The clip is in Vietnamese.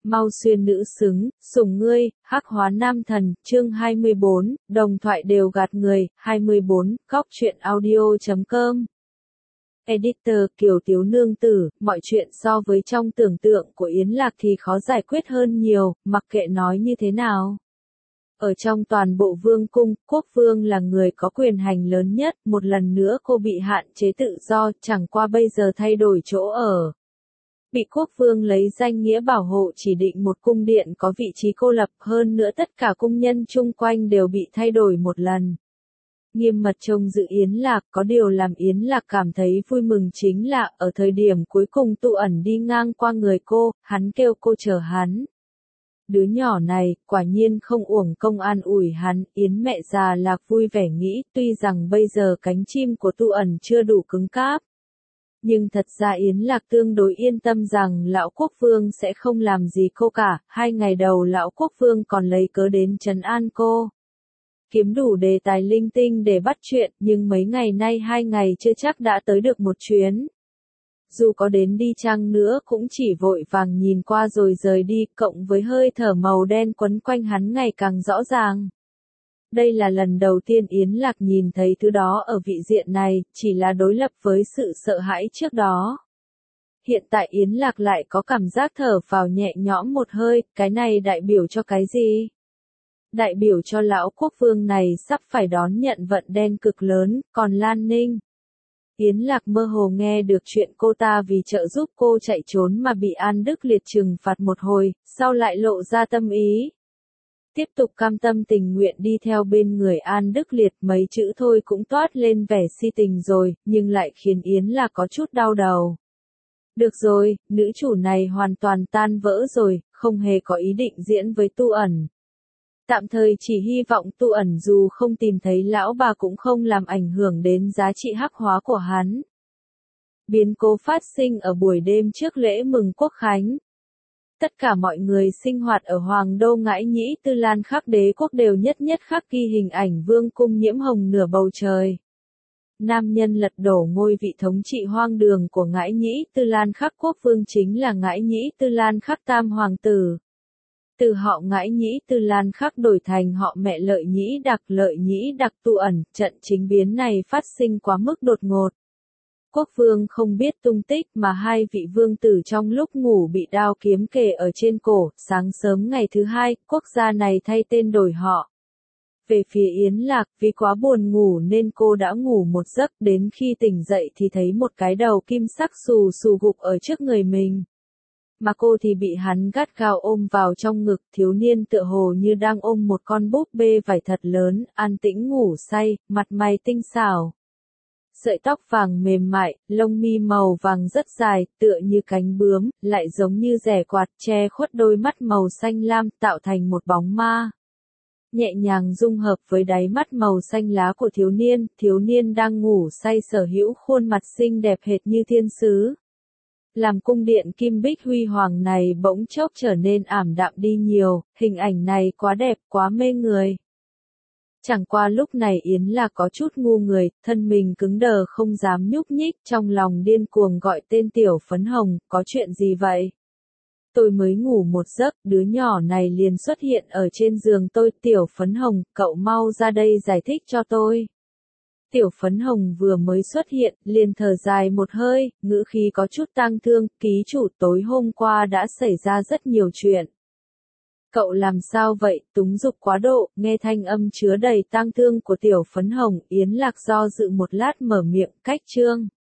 Mau xuyên nữ xứng, sủng ngươi, hắc hóa nam thần, chương 24, đồng thoại đều gạt người, 24, góc truyện audio.com. Editor Kiều Tiếu Nương Tử, mọi chuyện so với trong tưởng tượng của Yến Lạc thì khó giải quyết hơn nhiều, mặc kệ nói như thế nào. Ở trong toàn bộ vương cung, quốc vương là người có quyền hành lớn nhất, một lần nữa cô bị hạn chế tự do, chẳng qua bây giờ thay đổi chỗ ở. Bị quốc vương lấy danh nghĩa bảo hộ chỉ định một cung điện có vị trí cô lập, hơn nữa tất cả cung nhân chung quanh đều bị thay đổi một lần. Nghiêm mật trông giữ Yến Lạc, có điều làm Yến Lạc cảm thấy vui mừng chính là, ở thời điểm cuối cùng Tu Ẩn đi ngang qua người cô, hắn kêu cô chờ hắn. Đứa nhỏ này, quả nhiên không uổng công an ủi hắn, Yến mẹ già Lạc vui vẻ nghĩ, tuy rằng bây giờ cánh chim của Tu Ẩn chưa đủ cứng cáp. Nhưng thật ra Yến Lạc tương đối yên tâm rằng lão quốc vương sẽ không làm gì cô cả, 2 ngày đầu lão quốc vương còn lấy cớ đến trấn an cô. Kiếm đủ đề tài linh tinh để bắt chuyện, nhưng mấy ngày nay 2 ngày chưa chắc đã tới được một chuyến. Dù có đến đi chăng nữa cũng chỉ vội vàng nhìn qua rồi rời đi, cộng với hơi thở màu đen quấn quanh hắn ngày càng rõ ràng. Đây là lần đầu tiên Yến Lạc nhìn thấy thứ đó ở vị diện này, chỉ là đối lập với sự sợ hãi trước đó. Hiện tại Yến Lạc lại có cảm giác thở phào nhẹ nhõm một hơi, cái này đại biểu cho cái gì? Đại biểu cho lão quốc vương này sắp phải đón nhận vận đen cực lớn, còn Lan Ninh. Yến Lạc mơ hồ nghe được chuyện cô ta vì trợ giúp cô chạy trốn mà bị An Đức Liệt trừng phạt một hồi, sau lại lộ ra tâm ý. Tiếp tục cam tâm tình nguyện đi theo bên người An Đức Liệt, mấy chữ thôi cũng toát lên vẻ si tình rồi, nhưng lại khiến Yến Lạc có chút đau đầu. Được rồi, nữ chủ này hoàn toàn tan vỡ rồi, không hề có ý định diễn với Tu Ẩn. Tạm thời chỉ hy vọng Tu Ẩn dù không tìm thấy lão bà cũng không làm ảnh hưởng đến giá trị hắc hóa của hắn. Biến cố phát sinh ở buổi đêm trước lễ mừng quốc khánh. Tất cả mọi người sinh hoạt ở Hoàng Đô Ngãi Nhĩ Tư Lan Khắc đế quốc đều nhất nhất khắc ghi hình ảnh vương cung nhiễm hồng nửa bầu trời. Nam nhân lật đổ ngôi vị thống trị hoang đường của Ngãi Nhĩ Tư Lan Khắc quốc vương chính là Ngãi Nhĩ Tư Lan Khắc tam hoàng tử. Từ họ Ngãi Nhĩ Tư Lan Khắc đổi thành họ mẹ Lợi Nhĩ Đặc Tu Ẩn, trận chính biến này phát sinh quá mức đột ngột. Quốc vương không biết tung tích mà 2 vị vương tử trong lúc ngủ bị đao kiếm kề ở trên cổ, sáng sớm ngày thứ 2, quốc gia này thay tên đổi họ. Về phía Yến Lạc, vì quá buồn ngủ nên cô đã ngủ một giấc, đến khi tỉnh dậy thì thấy một cái đầu kim sắc xù xù gục ở trước người mình. Mà cô thì bị hắn gắt gao ôm vào trong ngực, thiếu niên tựa hồ như đang ôm một con búp bê vải thật lớn, an tĩnh ngủ say, mặt mày tinh xảo. Sợi tóc vàng mềm mại, lông mi màu vàng rất dài, tựa như cánh bướm, lại giống như rẻ quạt, che khuất đôi mắt màu xanh lam, tạo thành một bóng ma. Nhẹ nhàng dung hợp với đáy mắt màu xanh lá của thiếu niên đang ngủ say sở hữu khuôn mặt xinh đẹp hệt như thiên sứ. Làm cung điện kim bích huy hoàng này bỗng chốc trở nên ảm đạm đi nhiều, hình ảnh này quá đẹp, quá mê người. Chẳng qua lúc này Yến Lạc có chút ngu người, thân mình cứng đờ không dám nhúc nhích, trong lòng điên cuồng gọi tên Tiểu Phấn Hồng, có chuyện gì vậy? Tôi mới ngủ một giấc, đứa nhỏ này liền xuất hiện ở trên giường tôi, Tiểu Phấn Hồng, cậu mau ra đây giải thích cho tôi. Tiểu Phấn Hồng vừa mới xuất hiện, liền thở dài một hơi, ngữ khí có chút tang thương, ký chủ tối hôm qua đã xảy ra rất nhiều chuyện. Cậu làm sao vậy, túng dục quá độ, nghe thanh âm chứa đầy tang thương của Tiểu Phấn Hồng, Yến Lạc do dự một lát mở miệng, cách chương.